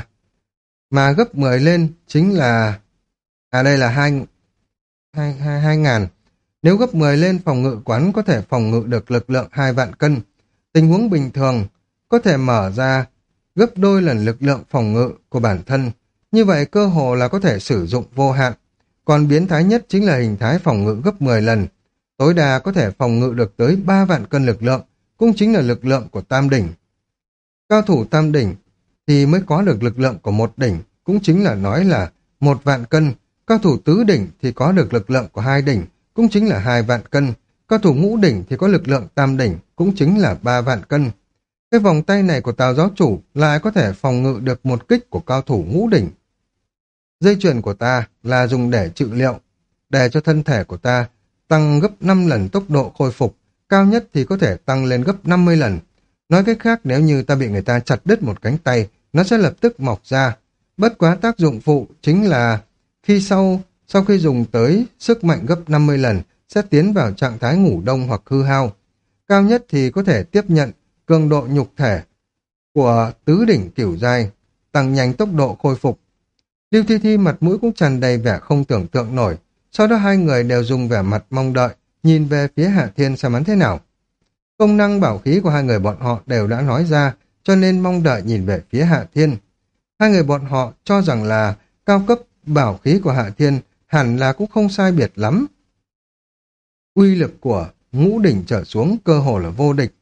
Mà gấp mười lên chính là... À đây là hai, hai, hai, hai ngàn. Nếu gấp mười lên phòng ngự quán có thể phòng ngự được lực lượng hai vạn cân. Tình huống bình thường có thể mở ra gấp đôi lần lực lượng phòng ngự của bản thân. Như vậy cơ hồ là có thể sử dụng vô hạn. Còn biến thái nhất chính là hình thái phòng ngự gấp mười lần. Tối đa có thể phòng ngự được tới ba vạn cân lực lượng, cũng chính là lực lượng của tam đỉnh. Cao thủ tam đỉnh thì mới có được lực lượng của một đỉnh, cũng chính là nói là một vạn cân. Cao thủ tứ đỉnh thì có được lực lượng của hai đỉnh, cũng chính là hai vạn cân. Cao thủ ngũ đỉnh thì có lực lượng tam đỉnh, cũng chính là ba vạn cân. Cái vòng tay này của Tào giáo chủ lại có thể phòng ngự được một kích của cao thủ ngũ đỉnh. Dây chuyền của ta là dùng để trị liệu, để cho thân thể của ta tăng gấp năm lần tốc độ khôi phục, cao nhất thì có thể tăng lên gấp năm mươi lần. Nói cách khác, nếu như ta bị người ta chặt đứt một cánh tay, nó sẽ lập tức mọc ra. Bất quá tác dụng phụ chính là khi sau, sau khi dùng tới sức mạnh gấp năm mươi lần, sẽ tiến vào trạng thái ngủ đông hoặc hư hao. Cao nhất thì có thể tiếp nhận cường độ nhục thể của tứ đỉnh cửu giai, tăng nhanh tốc độ khôi phục. Lưu Thi Thi mặt mũi cũng tràn đầy vẻ không tưởng tượng nổi. Sau đó hai người đều dùng vẻ mặt mong đợi, nhìn về phía Hạ Thiên xem hắn thế nào. Công năng bảo khí của hai người bọn họ đều đã nói ra, cho nên mong đợi nhìn về phía Hạ Thiên. Hai người bọn họ cho rằng là cao cấp bảo khí của Hạ Thiên hẳn là cũng không sai biệt lắm. Uy lực của ngũ đỉnh trở xuống cơ hồ là vô địch.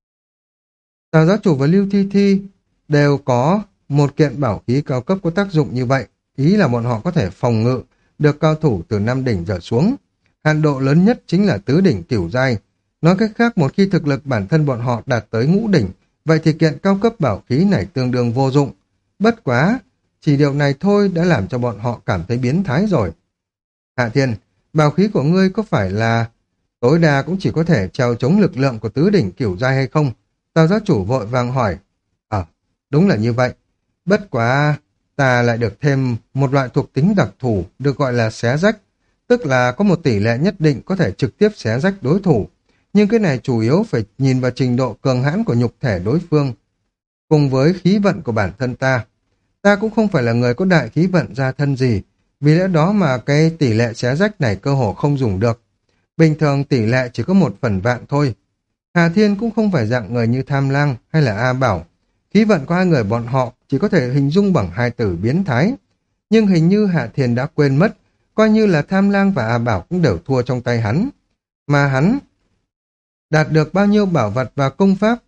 Tào giáo chủ và Lưu Thi Thi đều có một kiện bảo khí cao cấp có tác dụng như vậy. Ý là bọn họ có thể phòng ngự được cao thủ từ năm đỉnh trở xuống. Hạn độ lớn nhất chính là tứ đỉnh cửu giai. Nói cách khác, một khi thực lực bản thân bọn họ đạt tới ngũ đỉnh, vậy thì kiện cao cấp bảo khí này tương đương vô dụng. Bất quá, chỉ điều này thôi đã làm cho bọn họ cảm thấy biến thái rồi. Hạ Thiên, bảo khí của ngươi có phải là tối đa cũng chỉ có thể treo chống lực lượng của tứ đỉnh cửu giai hay không? Tào giáo chủ vội vàng hỏi. Ờ, đúng là như vậy. Bất quá, ta lại được thêm một loại thuộc tính đặc thù được gọi là xé rách. Tức là có một tỷ lệ nhất định có thể trực tiếp xé rách đối thủ. Nhưng cái này chủ yếu phải nhìn vào trình độ cường hãn của nhục thể đối phương. Cùng với khí vận của bản thân ta. Ta cũng không phải là người có đại khí vận ra thân gì. Vì lẽ đó mà cái tỷ lệ xé rách này cơ hồ không dùng được. Bình thường tỷ lệ chỉ có một phần vạn thôi. Hà Thiên cũng không phải dạng người như Tham Lang hay là A Bảo. Khí vận của hai người bọn họ chỉ có thể hình dung bằng hai từ biến thái. Nhưng hình như Hạ Thiên đã quên mất, coi như là Tham Lang và A Bảo cũng đều thua trong tay hắn. Mà hắn đạt được bao nhiêu bảo vật và công pháp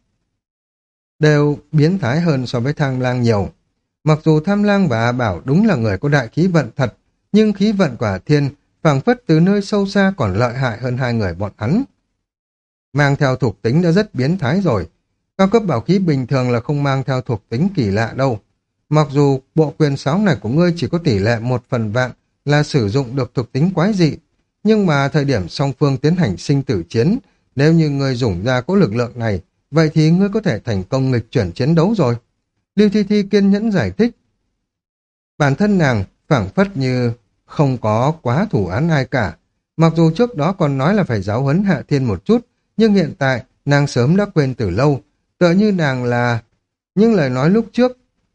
đều biến thái hơn so với Tham Lang nhiều. Mặc dù Tham Lang và A Bảo đúng là người có đại khí vận thật, nhưng khí vận của Hạ Thiên phảng phất từ nơi sâu xa còn lợi hại hơn hai người bọn hắn. Mang theo thuộc tính đã rất biến thái rồi. Cao cấp bảo khí bình thường là không mang theo thuộc tính kỳ lạ đâu. Mặc dù bộ quyền sáo này của ngươi chỉ có tỷ lệ một phần vạn là sử dụng được thuộc tính quái dị, nhưng mà thời điểm song phương tiến hành sinh tử chiến, nếu như ngươi dùng ra có lực lượng này, vậy thì ngươi có thể thành công nghịch chuyển chiến đấu rồi. Lưu Thi Thi kiên nhẫn giải thích. Bản thân nàng phảng phất như không có quá thủ án ai cả. Mặc dù trước đó còn nói là phải giáo huấn Hạ Thiên một chút, nhưng hiện tại nàng sớm đã quên từ lâu, tựa như nàng là những lời nói lúc trước.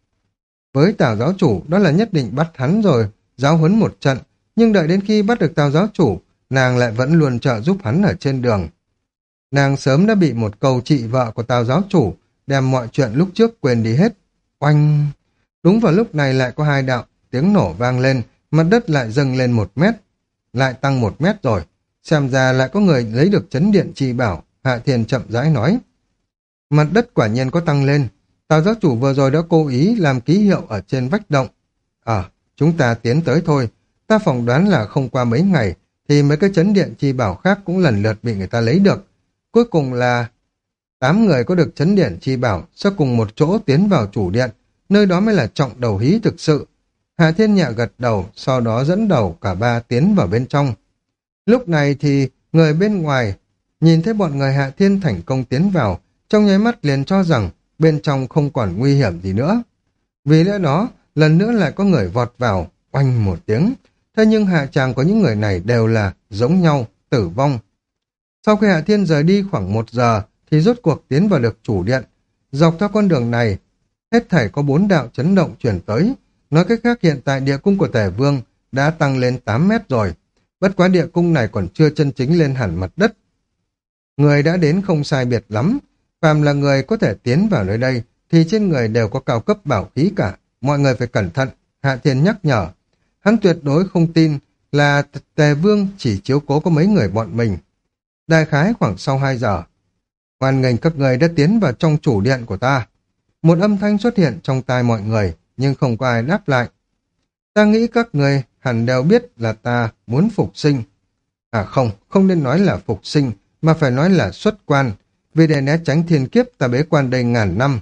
Với Tào giáo chủ, đó là nhất định bắt hắn rồi, giáo huấn một trận, nhưng đợi đến khi bắt được Tào giáo chủ, nàng lại vẫn luôn trợ giúp hắn ở trên đường. Nàng sớm đã bị một câu chị vợ của Tào giáo chủ, đem mọi chuyện lúc trước quên đi hết. Oanh! Đúng vào lúc này lại có hai đạo, tiếng nổ vang lên, mặt đất lại dâng lên một mét, lại tăng một mét rồi. Xem ra lại có người lấy được chấn điện chi bảo, Hạ Thiên chậm rãi nói. Mặt đất quả nhiên có tăng lên, Tào giáo chủ vừa rồi đã cố ý làm ký hiệu ở trên vách động. Ờ, chúng ta tiến tới thôi, ta phỏng đoán là không qua mấy ngày, thì mấy cái chấn điện chi bảo khác cũng lần lượt bị người ta lấy được. Cuối cùng là tám người có được chấn điện chi bảo sẽ cùng một chỗ tiến vào chủ điện, nơi đó mới là trọng đầu hí thực sự. Hạ Thiên nhẹ gật đầu, sau đó dẫn đầu cả ba tiến vào bên trong. Lúc này thì người bên ngoài nhìn thấy bọn người Hạ Thiên thành công tiến vào, trong nháy mắt liền cho rằng bên trong không còn nguy hiểm gì nữa. Vì lẽ đó, lần nữa lại có người vọt vào, oanh một tiếng. Thế nhưng hạ tràng của những người này đều là giống nhau, tử vong. Sau khi Hạ Thiên rời đi khoảng một giờ, thì rốt cuộc tiến vào được chủ điện. Dọc theo con đường này, hết thảy có bốn đạo chấn động chuyển tới. Nói cách khác, hiện tại địa cung của Tề Vương đã tăng lên tám mét rồi. Bất quá địa cung này còn chưa chân chính lên hẳn mặt đất. Người đã đến không sai biệt lắm. Phàm là người có thể tiến vào nơi đây, thì trên người đều có cao cấp bảo khí cả. Mọi người phải cẩn thận, Hạ Thiên nhắc nhở. Hắn tuyệt đối không tin là Tề Vương chỉ chiếu cố có mấy người bọn mình. Đại khái khoảng sau hai giờ, hoan nghênh các người đã tiến vào trong chủ điện của ta. Một âm thanh xuất hiện trong tai mọi người, nhưng không có ai đáp lại. Ta nghĩ các người hẳn đều biết là ta muốn phục sinh. À không, không nên nói là phục sinh, mà phải nói là xuất quan, vì để né tránh thiên kiếp ta bế quan đây ngàn năm.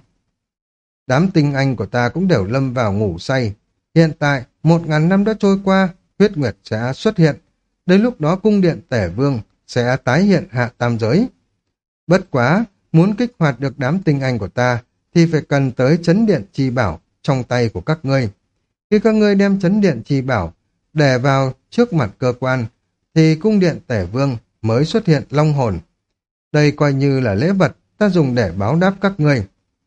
Đám tinh anh của ta cũng đều lâm vào ngủ say. Hiện tại, một ngàn năm đã trôi qua, huyết nguyệt sẽ xuất hiện. Đến lúc đó cung điện Tể Vương sẽ tái hiện hạ tam giới. Bất quá, muốn kích hoạt được đám tinh anh của ta, thì phải cần tới chấn điện chi bảo trong tay của các ngươi. Khi các ngươi đem chấn điện chi bảo để vào trước mặt cơ quan, thì cung điện Tể Vương mới xuất hiện long hồn. Đây coi như là lễ vật ta dùng để báo đáp các ngươi.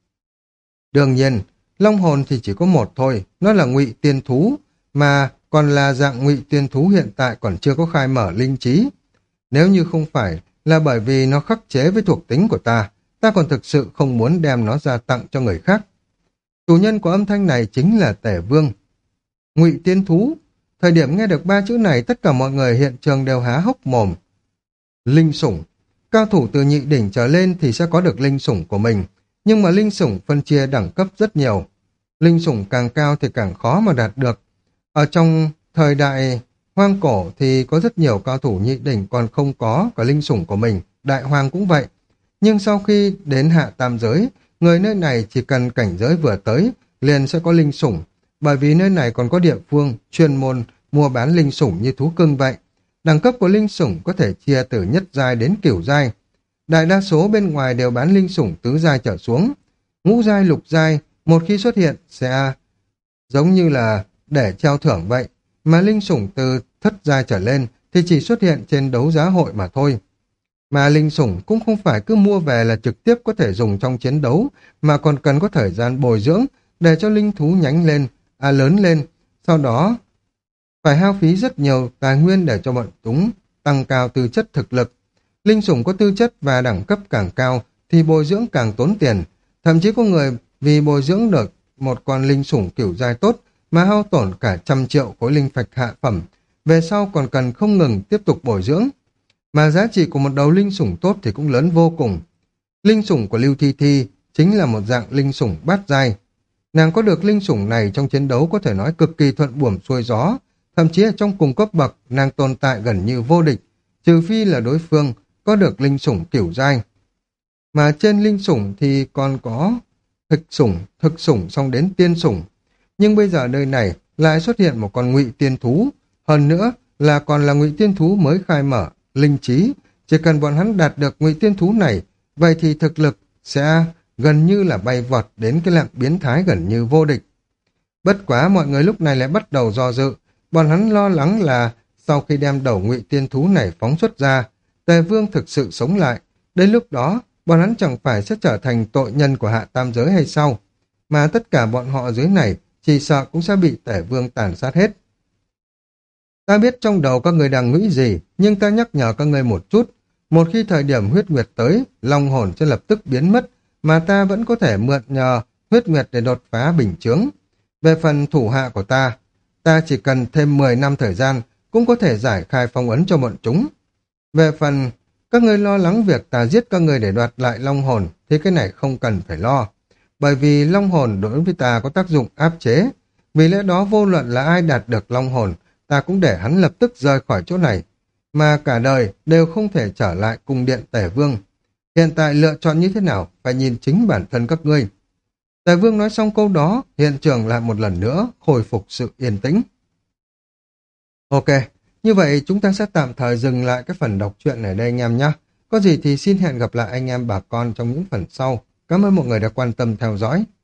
Đương nhiên, long hồn thì chỉ có một thôi, nó là ngụy tiên thú, mà còn là dạng ngụy tiên thú hiện tại còn chưa có khai mở linh trí. Nếu như không phải là bởi vì nó khắc chế với thuộc tính của ta, ta còn thực sự không muốn đem nó ra tặng cho người khác. Chủ nhân của âm thanh này chính là Tể Vương. Ngụy tiên thú. Thời điểm nghe được ba chữ này, tất cả mọi người hiện trường đều há hốc mồm. Linh sủng. Cao thủ từ nhị đỉnh trở lên thì sẽ có được linh sủng của mình, nhưng mà linh sủng phân chia đẳng cấp rất nhiều. Linh sủng càng cao thì càng khó mà đạt được. Ở trong thời đại hoang cổ thì có rất nhiều cao thủ nhị đỉnh còn không có cả linh sủng của mình, đại hoàng cũng vậy. Nhưng sau khi đến hạ tam giới, người nơi này chỉ cần cảnh giới vừa tới, liền sẽ có linh sủng, bởi vì nơi này còn có địa phương chuyên môn mua bán linh sủng như thú cưng vậy. Đẳng cấp của linh sủng có thể chia từ nhất giai đến cửu giai. Đại đa số bên ngoài đều bán linh sủng tứ giai trở xuống. Ngũ giai, lục giai, một khi xuất hiện sẽ giống như là để treo thưởng vậy, mà linh sủng từ thất giai trở lên thì chỉ xuất hiện trên đấu giá hội mà thôi. Mà linh sủng cũng không phải cứ mua về là trực tiếp có thể dùng trong chiến đấu, mà còn cần có thời gian bồi dưỡng để cho linh thú nhánh lên, à lớn lên, sau đó phải hao phí rất nhiều tài nguyên để cho bọn chúng tăng cao tư chất thực lực. Linh sủng có tư chất và đẳng cấp càng cao thì bồi dưỡng càng tốn tiền. Thậm chí có người vì bồi dưỡng được một con linh sủng kiểu giai tốt mà hao tổn cả trăm triệu khối linh thạch hạ phẩm, về sau còn cần không ngừng tiếp tục bồi dưỡng. Mà giá trị của một đầu linh sủng tốt thì cũng lớn vô cùng. Linh sủng của Lưu Thi Thi chính là một dạng linh sủng bát giai. Nàng có được linh sủng này trong chiến đấu có thể nói cực kỳ thuận buồm xuôi gió, thậm chí ở trong cùng cấp bậc nàng tồn tại gần như vô địch, trừ phi là đối phương có được linh sủng kiểu giai. Mà trên linh sủng thì còn có thực sủng, thực sủng xong đến tiên sủng. Nhưng bây giờ nơi này lại xuất hiện một con ngụy tiên thú, hơn nữa là còn là ngụy tiên thú mới khai mở linh trí. Chỉ cần bọn hắn đạt được ngụy tiên thú này, vậy thì thực lực sẽ gần như là bay vọt đến cái lạng biến thái gần như vô địch. Bất quá mọi người lúc này lại bắt đầu do dự, bọn hắn lo lắng là sau khi đem đầu ngụy tiên thú này phóng xuất ra, Tề Vương thực sự sống lại, đến lúc đó bọn hắn chẳng phải sẽ trở thành tội nhân của hạ tam giới hay sao? Mà tất cả bọn họ dưới này chỉ sợ cũng sẽ bị tể vương tàn sát hết. Ta biết trong đầu các người đang nghĩ gì, nhưng ta nhắc nhở các người một chút. Một khi thời điểm huyết nguyệt tới, long hồn sẽ lập tức biến mất, mà ta vẫn có thể mượn nhờ huyết nguyệt để đột phá bình chướng. Về phần thủ hạ của ta, ta chỉ cần thêm mười năm thời gian, cũng có thể giải khai phong ấn cho bọn chúng. Về phần các người lo lắng việc ta giết các người để đoạt lại long hồn, thì cái này không cần phải lo. Bởi vì long hồn đối với ta có tác dụng áp chế. Vì lẽ đó vô luận là ai đạt được long hồn, ta cũng để hắn lập tức rời khỏi chỗ này. Mà cả đời đều không thể trở lại cung điện Tể Vương. Hiện tại lựa chọn như thế nào, phải nhìn chính bản thân các ngươi. Tề Vương nói xong câu đó, hiện trường lại một lần nữa khôi phục sự yên tĩnh. Ok, như vậy chúng ta sẽ tạm thời dừng lại cái phần đọc truyện ở đây anh em nhé. Có gì thì xin hẹn gặp lại anh em bà con trong những phần sau. Cảm ơn mọi người đã quan tâm theo dõi.